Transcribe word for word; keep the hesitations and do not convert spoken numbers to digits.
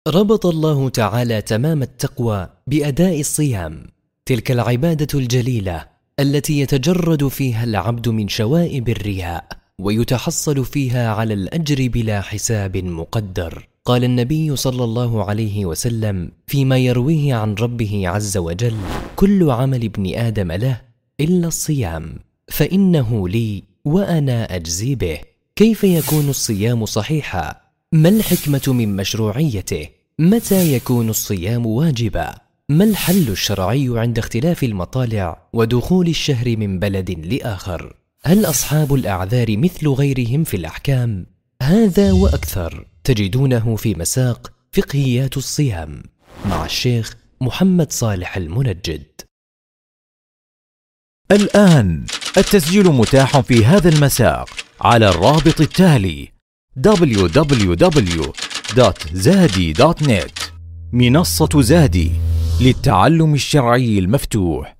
ربط الله تعالى تمام التقوى بأداء الصيام، تلك العبادة الجليلة التي يتجرد فيها العبد من شوائب الرياء ويتحصل فيها على الأجر بلا حساب مقدر. قال النبي صلى الله عليه وسلم فيما يرويه عن ربه عز وجل: كل عمل ابن آدم له إلا الصيام فإنه لي وأنا أجزي به. كيف يكون الصيام صحيحا؟ ما الحكمة من مشروعيته؟ متى يكون الصيام واجبا؟ ما الحل الشرعي عند اختلاف المطالع ودخول الشهر من بلد لآخر؟ هل أصحاب الأعذار مثل غيرهم في الأحكام؟ هذا وأكثر تجدونه في مساق فقهيات الصيام مع الشيخ محمد صالح المنجد. الآن التسجيل متاح في هذا المساق على الرابط التالي: دبليو دبليو دبليو دوت زادي دوت نت. منصة زادي للتعلم الشرعي المفتوح.